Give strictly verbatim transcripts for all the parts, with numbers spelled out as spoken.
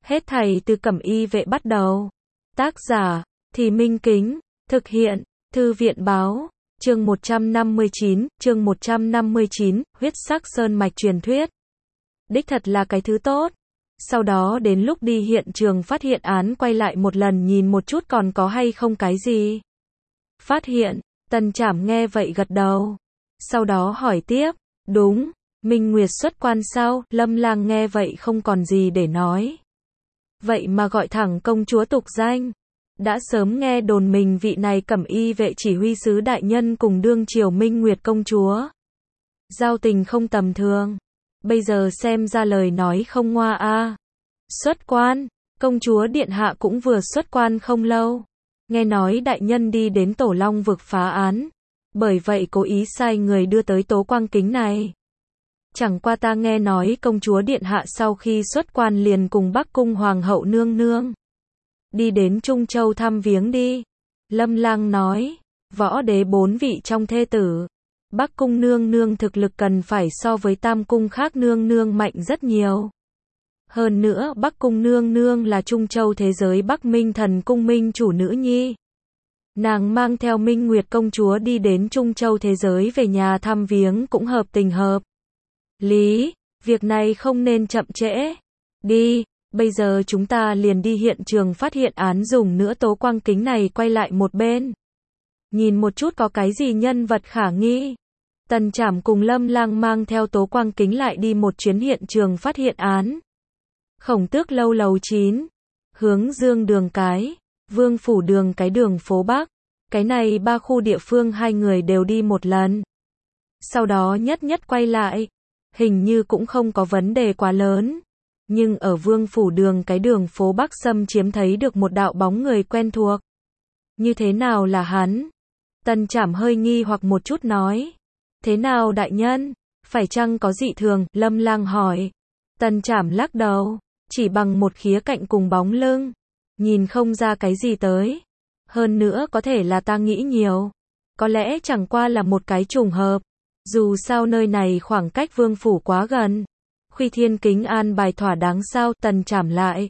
Hết thảy từ Cẩm Y vệ bắt đầu. Tác giả, Thì Minh Kính, thực hiện, Thư viện báo, chương một trăm năm mươi chín, chương một trăm năm mươi chín, huyết sắc sơn mạch truyền thuyết. Đích thật là cái thứ tốt. Sau đó đến lúc đi hiện trường phát hiện án quay lại một lần nhìn một chút còn có hay không cái gì. Phát hiện, Tần Trảm nghe vậy gật đầu. Sau đó hỏi tiếp, đúng, Minh Nguyệt xuất quan sao? Lâm Lang nghe vậy không còn gì để nói. Vậy mà gọi thẳng công chúa tục danh. Đã sớm nghe đồn mình vị này Cẩm Y vệ chỉ huy sứ đại nhân cùng đương triều Minh Nguyệt công chúa. Giao tình không tầm thường. Bây giờ xem ra lời nói không ngoa a. À. Xuất quan, công chúa điện hạ cũng vừa xuất quan không lâu. Nghe nói đại nhân đi đến Tổ Long vực phá án. Bởi vậy cố ý sai người đưa tới tố quang kính này. Chẳng qua ta nghe nói công chúa điện hạ sau khi xuất quan liền cùng Bắc cung hoàng hậu nương nương. Đi đến Trung Châu thăm viếng đi. Lâm Lang nói, võ đế bốn vị trong thê tử. Bắc cung nương nương thực lực cần phải so với tam cung khác nương nương mạnh rất nhiều. Hơn nữa Bắc cung nương nương là Trung Châu thế giới Bắc Minh thần cung minh chủ nữ nhi. Nàng mang theo Minh Nguyệt công chúa đi đến Trung Châu thế giới về nhà thăm viếng cũng hợp tình hợp lý, việc này không nên chậm trễ. Đi, bây giờ chúng ta liền đi hiện trường phát hiện án dùng nữa tố quang kính này quay lại một bên. Nhìn một chút có cái gì nhân vật khả nghi. Tần Trảm cùng Lâm Lang mang theo tố quang kính lại đi một chuyến hiện trường phát hiện án. Khổng Tước lâu lầu chín, hướng Dương đường cái, Vương phủ đường cái đường phố Bắc. Cái này ba khu địa phương hai người đều đi một lần. Sau đó nhất nhất quay lại. Hình như cũng không có vấn đề quá lớn. Nhưng ở Vương phủ đường cái đường phố Bắc xâm chiếm thấy được một đạo bóng người quen thuộc. Như thế nào là hắn? Tần Trảm hơi nghi hoặc một chút nói. Thế nào đại nhân? Phải chăng có dị thường? Lâm Lang hỏi. Tần Trảm lắc đầu. Chỉ bằng một khía cạnh cùng bóng lưng. Nhìn không ra cái gì tới. Hơn nữa có thể là ta nghĩ nhiều. Có lẽ chẳng qua là một cái trùng hợp. Dù sao nơi này khoảng cách Vương phủ quá gần. Khuy Thiên Kính an bài thỏa đáng sao? Tần Trảm lại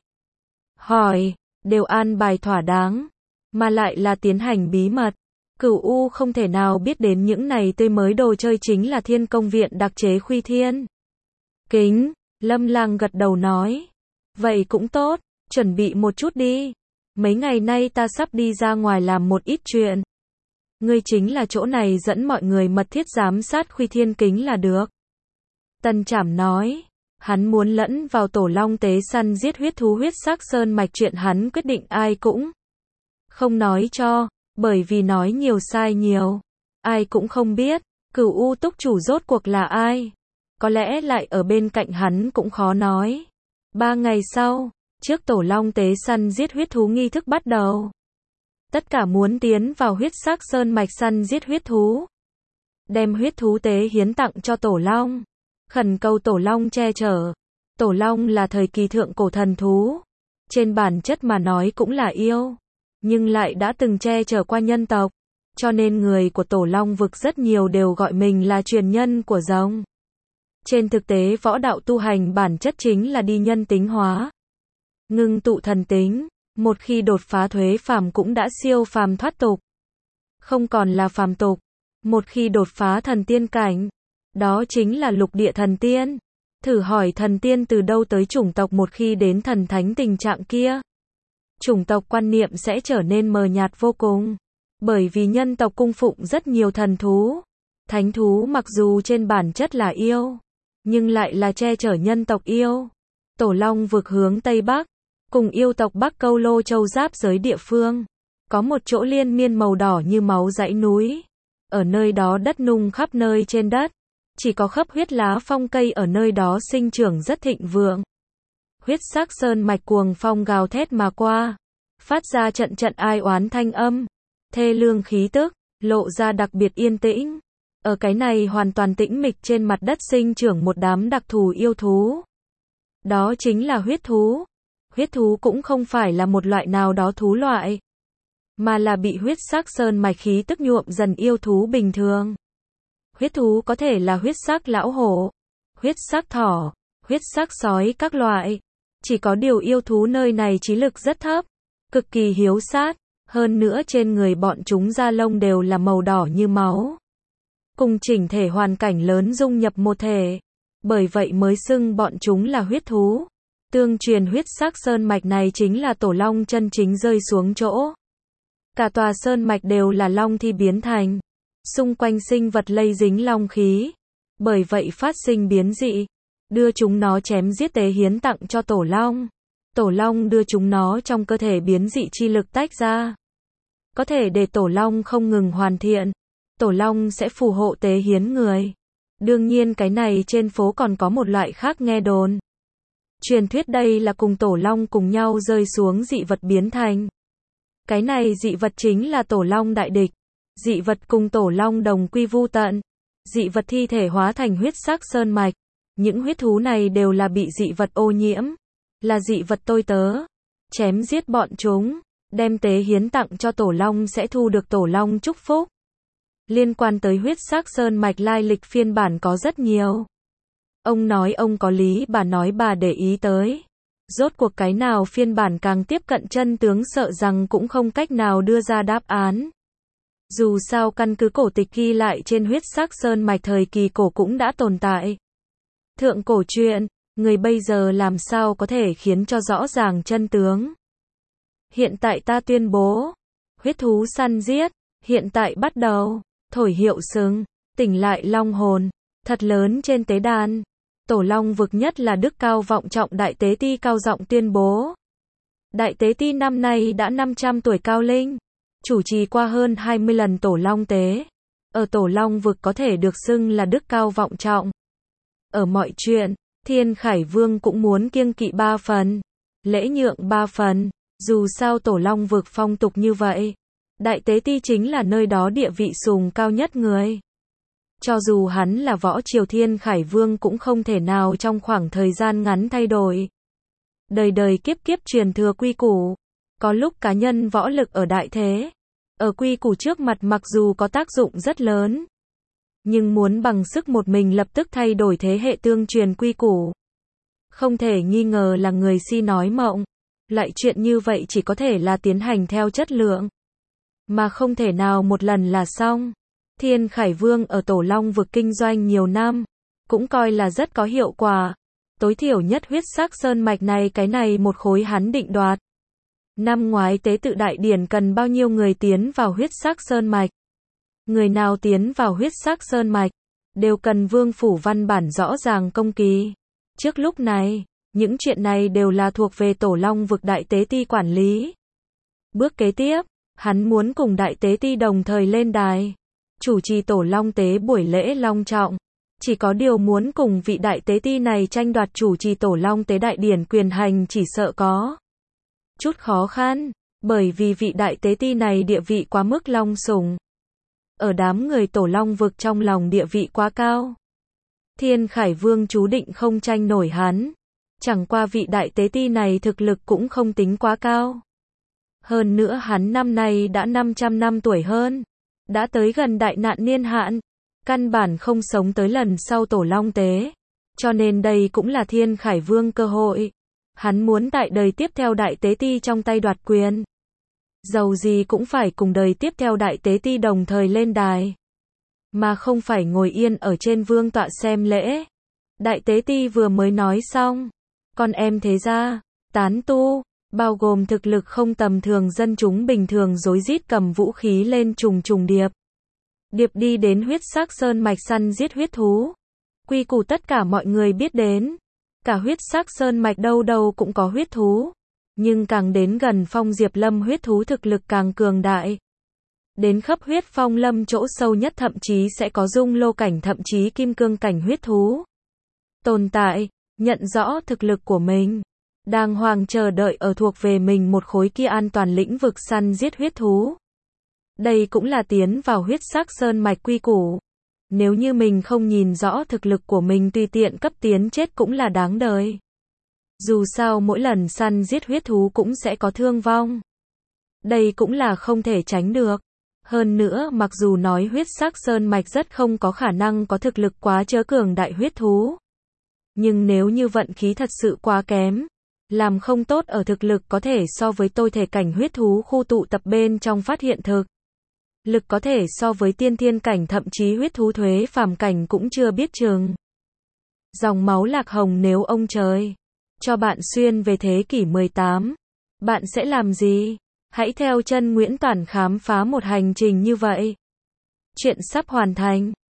hỏi, đều an bài thỏa đáng, mà lại là tiến hành bí mật. Cửu U không thể nào biết đến những này tươi mới đồ chơi chính là Thiên Công viện đặc chế Khuy Thiên Kính. Lâm Lang gật đầu nói, vậy cũng tốt, chuẩn bị một chút đi. Mấy ngày nay ta sắp đi ra ngoài làm một ít chuyện. Ngươi chính là chỗ này dẫn mọi người mật thiết giám sát Khuy Thiên Kính là được. Tần Trảm nói, hắn muốn lẫn vào Tổ Long tế săn giết huyết thú huyết sắc sơn mạch chuyện hắn quyết định ai cũng không nói cho, bởi vì nói nhiều sai nhiều. Ai cũng không biết, Cửu U túc chủ rốt cuộc là ai. Có lẽ lại ở bên cạnh hắn cũng khó nói. Ba ngày sau, trước Tổ Long tế săn giết huyết thú nghi thức bắt đầu. Tất cả muốn tiến vào huyết sắc sơn mạch săn giết huyết thú. Đem huyết thú tế hiến tặng cho Tổ Long. Khẩn cầu Tổ Long che chở. Tổ Long là thời kỳ thượng cổ thần thú. Trên bản chất mà nói cũng là yêu. Nhưng lại đã từng che chở qua nhân tộc. Cho nên người của Tổ Long vực rất nhiều đều gọi mình là truyền nhân của rồng. Trên thực tế võ đạo tu hành bản chất chính là đi nhân tính hóa. Ngưng tụ thần tính. Một khi đột phá thuế phàm cũng đã siêu phàm thoát tục. Không còn là phàm tục. Một khi đột phá thần tiên cảnh. Đó chính là lục địa thần tiên. Thử hỏi thần tiên từ đâu tới chủng tộc một khi đến thần thánh tình trạng kia. Chủng tộc quan niệm sẽ trở nên mờ nhạt vô cùng. Bởi vì nhân tộc cung phụng rất nhiều thần thú. Thánh thú mặc dù trên bản chất là yêu. Nhưng lại là che chở nhân tộc yêu. Tổ Long vực hướng Tây Bắc. Cùng yêu tộc Bắc Câu Lô Châu giáp giới địa phương. Có một chỗ liên miên màu đỏ như máu dãy núi. Ở nơi đó đất nung khắp nơi trên đất. Chỉ có khắp huyết lá phong cây ở nơi đó sinh trưởng rất thịnh vượng. Huyết sắc sơn mạch cuồng phong gào thét mà qua. Phát ra trận trận ai oán thanh âm. Thê lương khí tức, lộ ra đặc biệt yên tĩnh. Ở cái này hoàn toàn tĩnh mịch trên mặt đất sinh trưởng một đám đặc thù yêu thú. Đó chính là huyết thú. Huyết thú cũng không phải là một loại nào đó thú loại. Mà là bị huyết sắc sơn mạch khí tức nhuộm dần yêu thú bình thường. Huyết thú có thể là huyết sắc lão hổ, huyết sắc thỏ, huyết sắc sói các loại. Chỉ có điều yêu thú nơi này trí lực rất thấp, cực kỳ hiếu sát, hơn nữa trên người bọn chúng da lông đều là màu đỏ như máu. Cùng chỉnh thể hoàn cảnh lớn dung nhập một thể. Bởi vậy mới xưng bọn chúng là huyết thú. Tương truyền huyết sắc sơn mạch này chính là tổ long chân chính rơi xuống chỗ. Cả tòa sơn mạch đều là long thi biến thành. Xung quanh sinh vật lây dính long khí. Bởi vậy phát sinh biến dị. Đưa chúng nó chém giết tế hiến tặng cho tổ long. Tổ long đưa chúng nó trong cơ thể biến dị chi lực tách ra. Có thể để tổ long không ngừng hoàn thiện. Tổ long sẽ phù hộ tế hiến người. Đương nhiên cái này trên phố còn có một loại khác nghe đồn. Truyền thuyết đây là cùng tổ long cùng nhau rơi xuống dị vật biến thành. Cái này dị vật chính là tổ long đại địch. Dị vật cùng tổ long đồng quy vu tận. Dị vật thi thể hóa thành huyết sắc sơn mạch. Những huyết thú này đều là bị dị vật ô nhiễm. Là dị vật tôi tớ. Chém giết bọn chúng. Đem tế hiến tặng cho tổ long sẽ thu được tổ long chúc phúc. Liên quan tới huyết sắc sơn mạch lai lịch phiên bản có rất nhiều. Ông nói ông có lý, bà nói bà để ý tới. Rốt cuộc cái nào phiên bản càng tiếp cận chân tướng sợ rằng cũng không cách nào đưa ra đáp án. Dù sao căn cứ cổ tịch ghi lại trên huyết sắc sơn mạch thời kỳ cổ cũng đã tồn tại. Thượng cổ truyện, người bây giờ làm sao có thể khiến cho rõ ràng chân tướng. Hiện tại ta tuyên bố, huyết thú săn giết, hiện tại bắt đầu, thổi hiệu sừng, tỉnh lại long hồn, thật lớn trên tế đàn. Tổ long vực nhất là đức cao vọng trọng đại tế ti cao giọng tuyên bố. Đại tế ti năm nay đã năm trăm tuổi cao linh, chủ trì qua hơn hai mươi lần tổ long tế. Ở tổ long vực có thể được xưng là đức cao vọng trọng. Ở mọi chuyện, Thiên Khải Vương cũng muốn kiêng kỵ ba phần, lễ nhượng ba phần, dù sao tổ long vực phong tục như vậy. Đại tế ti chính là nơi đó địa vị sùng cao nhất người. Cho dù hắn là võ triều Thiên Khải Vương cũng không thể nào trong khoảng thời gian ngắn thay đổi. Đời đời kiếp kiếp truyền thừa quy củ. Có lúc cá nhân võ lực ở đại thế. Ở quy củ trước mặt mặc dù có tác dụng rất lớn. Nhưng muốn bằng sức một mình lập tức thay đổi thế hệ tương truyền quy củ. Không thể nghi ngờ là người si nói mộng. Loại chuyện như vậy chỉ có thể là tiến hành theo chất lượng. Mà không thể nào một lần là xong. Thiên Khải Vương ở Tổ Long vực kinh doanh nhiều năm, cũng coi là rất có hiệu quả. Tối thiểu nhất huyết sắc sơn mạch này cái này một khối hắn định đoạt. Năm ngoái tế tự đại điển cần bao nhiêu người tiến vào huyết sắc sơn mạch. Người nào tiến vào huyết sắc sơn mạch, đều cần vương phủ văn bản rõ ràng công ký. Trước lúc này, những chuyện này đều là thuộc về Tổ Long vực đại tế ti quản lý. Bước kế tiếp, hắn muốn cùng đại tế ti đồng thời lên đài. Chủ trì tổ long tế buổi lễ long trọng. Chỉ có điều muốn cùng vị đại tế ti này tranh đoạt chủ trì tổ long tế đại điển quyền hành chỉ sợ có chút khó khăn, bởi vì vị đại tế ti này địa vị quá mức long sủng. Ở đám người tổ long vực trong lòng địa vị quá cao. Thiên Khải Vương chú định không tranh nổi hắn. Chẳng qua vị đại tế ti này thực lực cũng không tính quá cao. Hơn nữa hắn năm nay đã năm trăm năm tuổi hơn. Đã tới gần đại nạn niên hạn, căn bản không sống tới lần sau tổ long tế. Cho nên đây cũng là Thiên Khải Vương cơ hội. Hắn muốn tại đời tiếp theo đại tế ti trong tay đoạt quyền. Dầu gì cũng phải cùng đời tiếp theo đại tế ti đồng thời lên đài. Mà không phải ngồi yên ở trên vương tọa xem lễ. Đại tế ti vừa mới nói xong. Con em thế gia, tán tu, bao gồm thực lực không tầm thường dân chúng bình thường rối rít cầm vũ khí lên trùng trùng điệp. Điệp đi đến huyết sắc sơn mạch săn giết huyết thú. Quy củ tất cả mọi người biết đến. Cả huyết sắc sơn mạch đâu đâu cũng có huyết thú. Nhưng càng đến gần phong diệp lâm huyết thú thực lực càng cường đại. Đến khắp huyết phong lâm chỗ sâu nhất thậm chí sẽ có dung lô cảnh thậm chí kim cương cảnh huyết thú. Tồn tại, nhận rõ thực lực của mình. Đàng hoàng chờ đợi ở thuộc về mình một khối kia an toàn lĩnh vực săn giết huyết thú. Đây cũng là tiến vào huyết sắc sơn mạch quy củ. Nếu như mình không nhìn rõ thực lực của mình tùy tiện cấp tiến chết cũng là đáng đời. Dù sao mỗi lần săn giết huyết thú cũng sẽ có thương vong. Đây cũng là không thể tránh được. Hơn nữa mặc dù nói huyết sắc sơn mạch rất không có khả năng có thực lực quá chớ cường đại huyết thú. Nhưng nếu như vận khí thật sự quá kém, Làm không tốt ở thực lực có thể so với tôi thể cảnh huyết thú khu tụ tập bên trong phát hiện thực. Lực có thể so với tiên thiên cảnh thậm chí huyết thú thuế phàm cảnh cũng chưa biết chừng. Dòng máu lạc hồng nếu ông trời cho bạn xuyên về thế kỷ mười tám, bạn sẽ làm gì? Hãy theo chân Nguyễn Toản khám phá một hành trình như vậy. Chuyện sắp hoàn thành.